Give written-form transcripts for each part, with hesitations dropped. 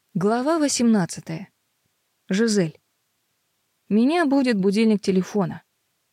Глава 18. Жизель. Меня будет будильник телефона.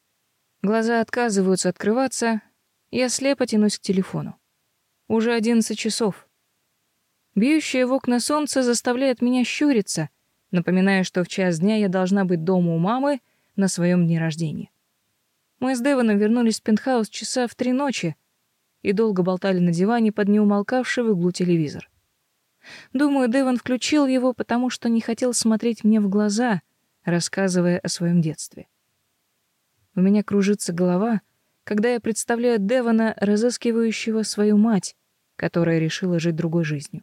Глаза отказываются открываться, я слепо тянусь к телефону. Уже 11 часов. Бьющее в окна солнце заставляет меня щуриться, напоминая, что в час дня я должна быть дома у мамы на своем дне рождения. Мы с Девоном вернулись в пентхаус часа в 3 ночи и долго болтали на диване под неумолкавший в углу телевизор. Думаю, Девон включил его, потому что не хотел смотреть мне в глаза, рассказывая о своем детстве. У меня кружится голова, когда я представляю Девона, разыскивающего свою мать, которая решила жить другой жизнью.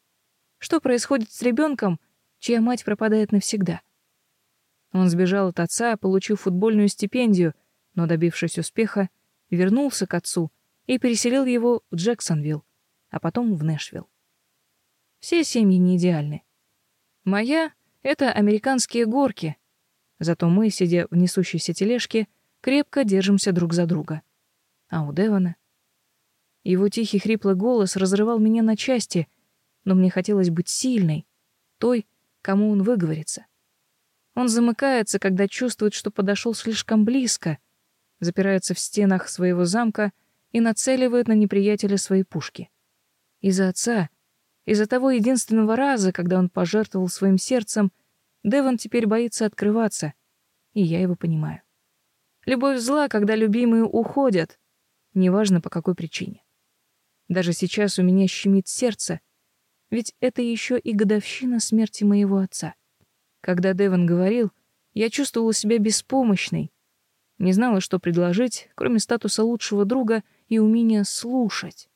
Что происходит с ребенком, чья мать пропадает навсегда? Он сбежал от отца, получив футбольную стипендию, но, добившись успеха, вернулся к отцу и переселил его в Джексонвилл, а потом в Нэшвилл. Все семьи не идеальны. Моя — это американские горки. Зато мы, сидя в несущейся тележке, крепко держимся друг за друга. А у Девона? Его тихий хриплый голос разрывал меня на части, но мне хотелось быть сильной, той, кому он выговорится. Он замыкается, когда чувствует, что подошел слишком близко, запирается в стенах своего замка и нацеливает на неприятеля свои пушки. Из-за отца, из-за того единственного раза, когда он пожертвовал своим сердцем, Девон теперь боится открываться, и я его понимаю. Любовь зла, когда любимые уходят, неважно по какой причине. Даже сейчас у меня щемит сердце, ведь это еще и годовщина смерти моего отца. Когда Девон говорил, я чувствовала себя беспомощной, не знала, что предложить, кроме статуса лучшего друга и умения слушать.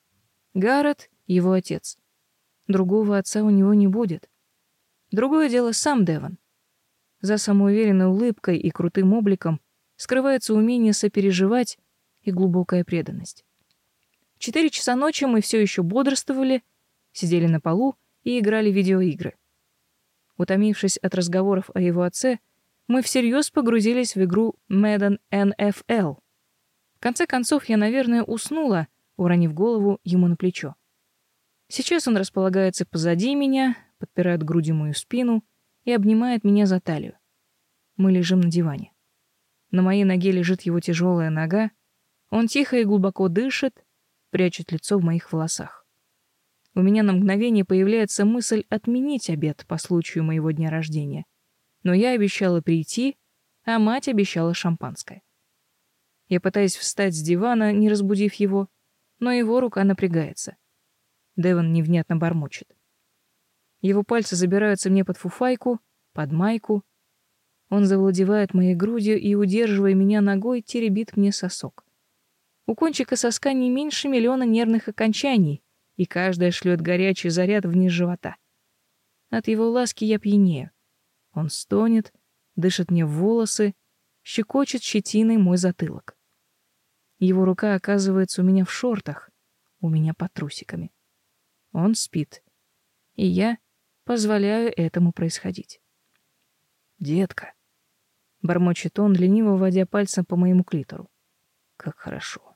Гаррет — его отец. Другого отца у него не будет. Другое дело сам Девон. За самоуверенной улыбкой и крутым обликом скрывается умение сопереживать и глубокая преданность. В 4 часа ночи мы все еще бодрствовали, сидели на полу и играли в видеоигры. Утомившись от разговоров о его отце, мы всерьез погрузились в игру Madden NFL. В конце концов, я, наверное, уснула, уронив голову ему на плечо. Сейчас он располагается позади меня, подпирает грудью мою спину и обнимает меня за талию. Мы лежим на диване. На моей ноге лежит его тяжелая нога. Он тихо и глубоко дышит, прячет лицо в моих волосах. У меня на мгновение появляется мысль отменить обед по случаю моего дня рождения. Но я обещала прийти, а мать обещала шампанское. Я пытаюсь встать с дивана, не разбудив его, но его рука напрягается. Девон невнятно бормочет. Его пальцы забираются мне под фуфайку, под майку. Он завладевает моей грудью и, удерживая меня ногой, теребит мне сосок. У кончика соска не меньше миллиона нервных окончаний, и каждая шлет горячий заряд вниз живота. От его ласки я пьянею. Он стонет, дышит мне в волосы, щекочет щетиной мой затылок. Его рука оказывается у меня в шортах, у меня под трусиками. Он спит, и я позволяю этому происходить. «Детка», — бормочет он, лениво водя пальцем по моему клитору. «Как хорошо!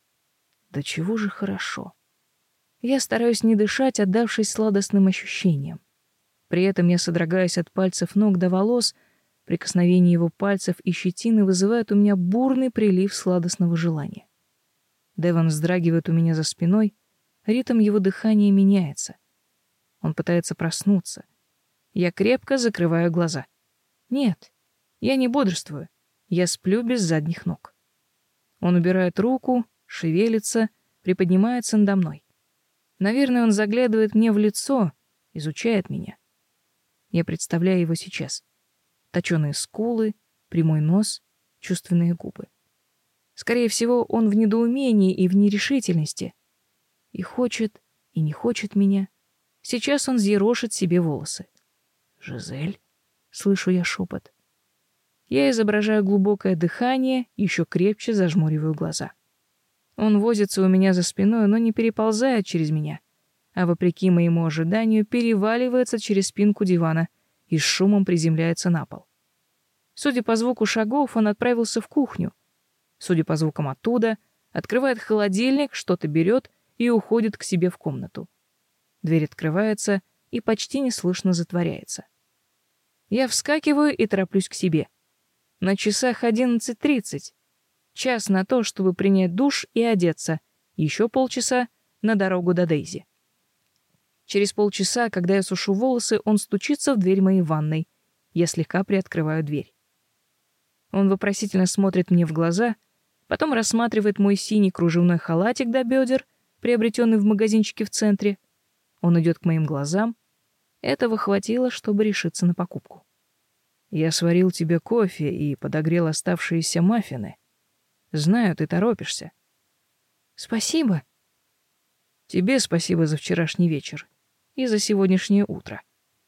Да чего же хорошо!» Я стараюсь не дышать, отдавшись сладостным ощущениям. При этом я содрогаюсь от пальцев ног до волос, прикосновение его пальцев и щетины вызывает у меня бурный прилив сладостного желания. Девон вздрагивает у меня за спиной, ритм его дыхания меняется. Он пытается проснуться. Я крепко закрываю глаза. Нет, я не бодрствую. Я сплю без задних ног. Он убирает руку, шевелится, приподнимается надо мной. Наверное, он заглядывает мне в лицо, изучает меня. Я представляю его сейчас. Точёные скулы, прямой нос, чувственные губы. Скорее всего, он в недоумении и в нерешительности. И хочет, и не хочет меня. Сейчас он взъерошит себе волосы. «Жизель?» — слышу я шепот. Я изображаю глубокое дыхание, еще крепче зажмуриваю глаза. Он возится у меня за спиной, но не переползает через меня, а, вопреки моему ожиданию, переваливается через спинку дивана и с шумом приземляется на пол. Судя по звуку шагов, он отправился в кухню. Судя по звукам оттуда, открывает холодильник, что-то берет и уходит к себе в комнату. Дверь открывается, и почти неслышно затворяется. Я вскакиваю и тороплюсь к себе. На часах 11:30. Час на то, чтобы принять душ и одеться. Еще полчаса на дорогу до Дейзи. Через полчаса, когда я сушу волосы, он стучится в дверь моей ванной. Я слегка приоткрываю дверь. Он вопросительно смотрит мне в глаза, потом рассматривает мой синий кружевной халатик до бедер, приобретенный в магазинчике в центре. Он идет к моим глазам. Этого хватило, чтобы решиться на покупку. «Я сварил тебе кофе и подогрел оставшиеся маффины. Знаю, ты торопишься». «Спасибо». «Тебе спасибо за вчерашний вечер и за сегодняшнее утро».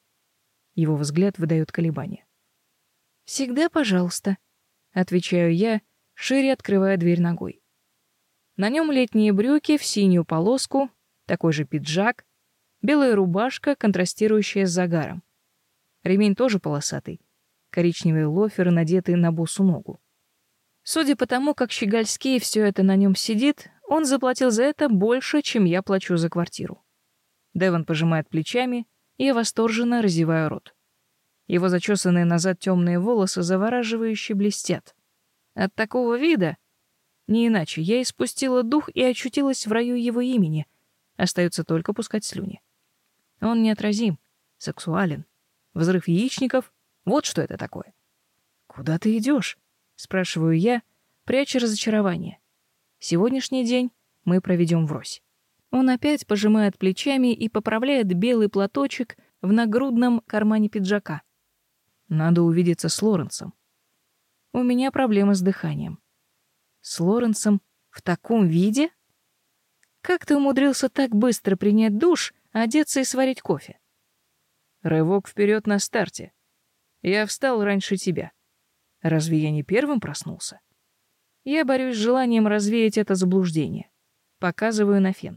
Его взгляд выдает колебания. «Всегда пожалуйста», — отвечаю я, шире открывая дверь ногой. На нем летние брюки в синюю полоску, такой же пиджак, белая рубашка, контрастирующая с загаром. Ремень тоже полосатый, коричневые лоферы, надетые на босу ногу. Судя по тому, как щегольски все это на нем сидит, он заплатил за это больше, чем я плачу за квартиру. Девон пожимает плечами, и я восторженно разеваю рот. Его зачесанные назад темные волосы завораживающе блестят. От такого вида, не иначе, я испустила дух и очутилась в раю его имени. Остается только пускать слюни. Он неотразим, сексуален. Взрыв яичников — вот что это такое. «Куда ты идешь?» — спрашиваю я, пряча разочарование. Сегодняшний день мы проведем врозь. Он опять пожимает плечами и поправляет белый платочек в нагрудном кармане пиджака. Надо увидеться с Лоренсом. У меня проблемы с дыханием. С Лоренсом в таком виде? Как ты умудрился так быстро принять душ, одеться и сварить кофе? Рывок вперед на старте. Я встал раньше тебя. Разве я не первым проснулся? Я борюсь с желанием развеять это заблуждение. Показываю на фен.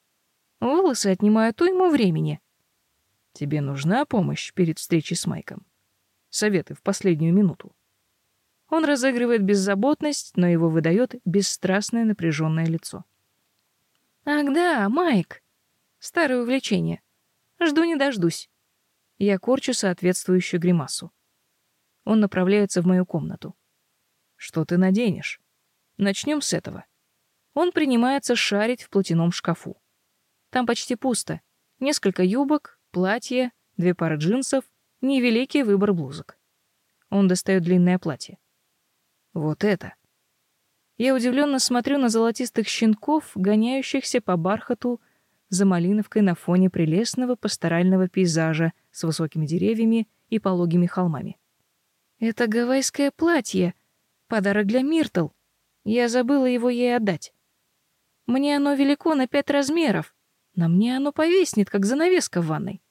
Волосы отнимают уйму времени. Тебе нужна помощь перед встречей с Майком? Советы в последнюю минуту. Он разыгрывает беззаботность, но его выдает бесстрастное напряженное лицо. Ах да, Майк. Старое увлечение. Жду не дождусь. Я корчу соответствующую гримасу. Он направляется в мою комнату. Что ты наденешь? Начнем с этого. Он принимается шарить в платяном шкафу. Там почти пусто. Несколько юбок, платье, 2 пары джинсов, невеликий выбор блузок. Он достает длинное платье. Вот это. Я удивленно смотрю на золотистых щенков, гоняющихся по бархату за малиновкой на фоне прелестного пасторального пейзажа с высокими деревьями и пологими холмами. Это гавайское платье. Подарок для Миртл. Я забыла его ей отдать. Мне оно велико на 5 размеров. На мне оно повиснет, как занавеска в ванной.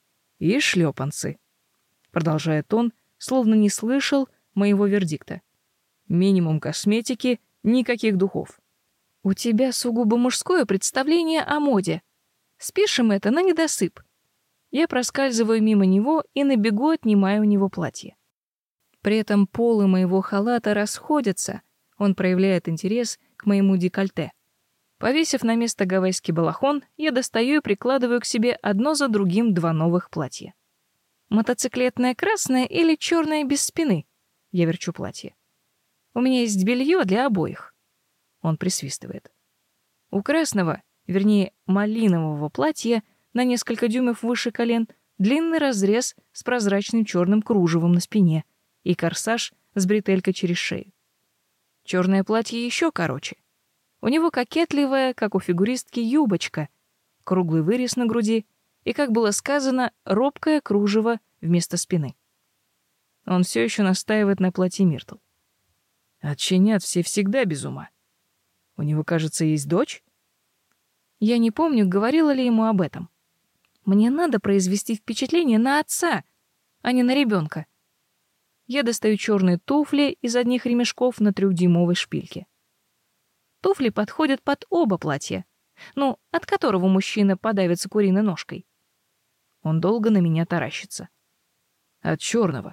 И шлепанцы. Продолжает он, словно не слышал моего вердикта. Минимум косметики, никаких духов. У тебя сугубо мужское представление о моде. Спишем это на недосып. Я проскальзываю мимо него и на бегу отнимаю у него платье. При этом полы моего халата расходятся. Он проявляет интерес к моему декольте. Повесив на место гавайский балахон, я достаю и прикладываю к себе одно за другим 2 новых платья. Мотоциклетное красное или черное без спины? Я верчу платье. У меня есть белье для обоих. Он присвистывает. У красного, вернее, малинового платья на несколько дюймов выше колен длинный разрез с прозрачным черным кружевом на спине и корсаж с бретелькой через шею. Черное платье еще короче. У него кокетливая, как у фигуристки, юбочка, круглый вырез на груди и, как было сказано, робкое кружево вместо спины. Он все еще настаивает на платье Миртл. Отчинят все всегда без ума. У него, кажется, есть дочь? Я не помню, говорила ли ему об этом. Мне надо произвести впечатление на отца, а не на ребенка. Я достаю черные туфли из одних ремешков на 3-дюймовой шпильке. Туфли подходят под оба платья, от которого мужчина подавится куриной ножкой. Он долго на меня таращится. От черного.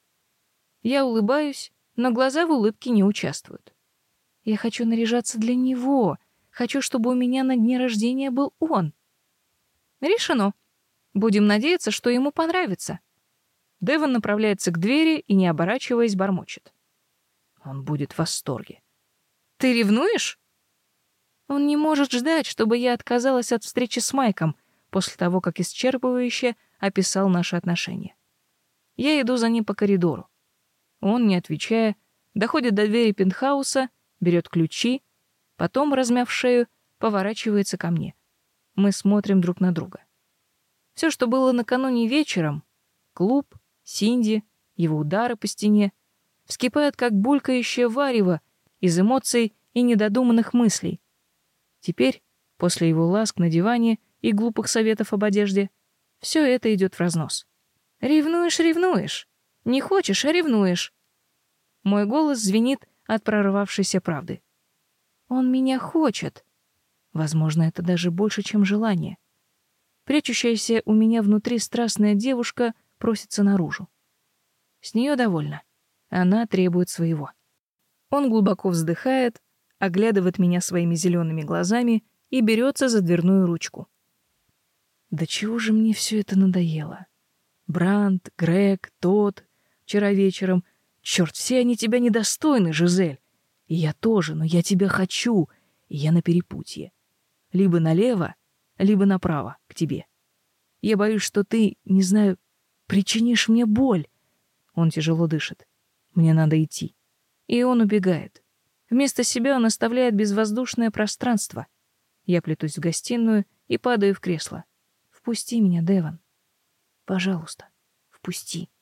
Я улыбаюсь, но глаза в улыбке не участвуют. Я хочу наряжаться для него. Хочу, чтобы у меня на дне рождения был он. Решено. Будем надеяться, что ему понравится. Девон направляется к двери и, не оборачиваясь, бормочет. Он будет в восторге. Ты ревнуешь? Он не может ждать, чтобы я отказалась от встречи с Майком после того, как исчерпывающе описал наши отношения. Я иду за ним по коридору. Он, не отвечая, доходит до двери пентхауса, берет ключи, потом, размяв шею, поворачивается ко мне. Мы смотрим друг на друга. Все, что было накануне вечером — клуб, Синди, его удары по стене — вскипает, как булькающее варево из эмоций и недодуманных мыслей. Теперь, после его ласк на диване и глупых советов об одежде, все это идет в разнос. «Ревнуешь, ревнуешь. Не хочешь, а ревнуешь». Мой голос звенит от прорвавшейся правды. Он меня хочет. Возможно, это даже больше, чем желание. Прячущаяся у меня внутри страстная девушка просится наружу. С нее довольно. Она требует своего. Он глубоко вздыхает, оглядывает меня своими зелеными глазами и берется за дверную ручку. Да чего же мне все это надоело? Бранд, Грег, Тодд, вчера вечером. Черт, все они тебя недостойны, Жизель. И я тоже, но я тебя хочу, и я на перепутье. Либо налево, либо направо, к тебе. Я боюсь, что ты, не знаю, причинишь мне боль. Он тяжело дышит. Мне надо идти. И он убегает. Вместо себя он оставляет безвоздушное пространство. Я плетусь в гостиную и падаю в кресло. Впусти меня, Девон. Пожалуйста, впусти.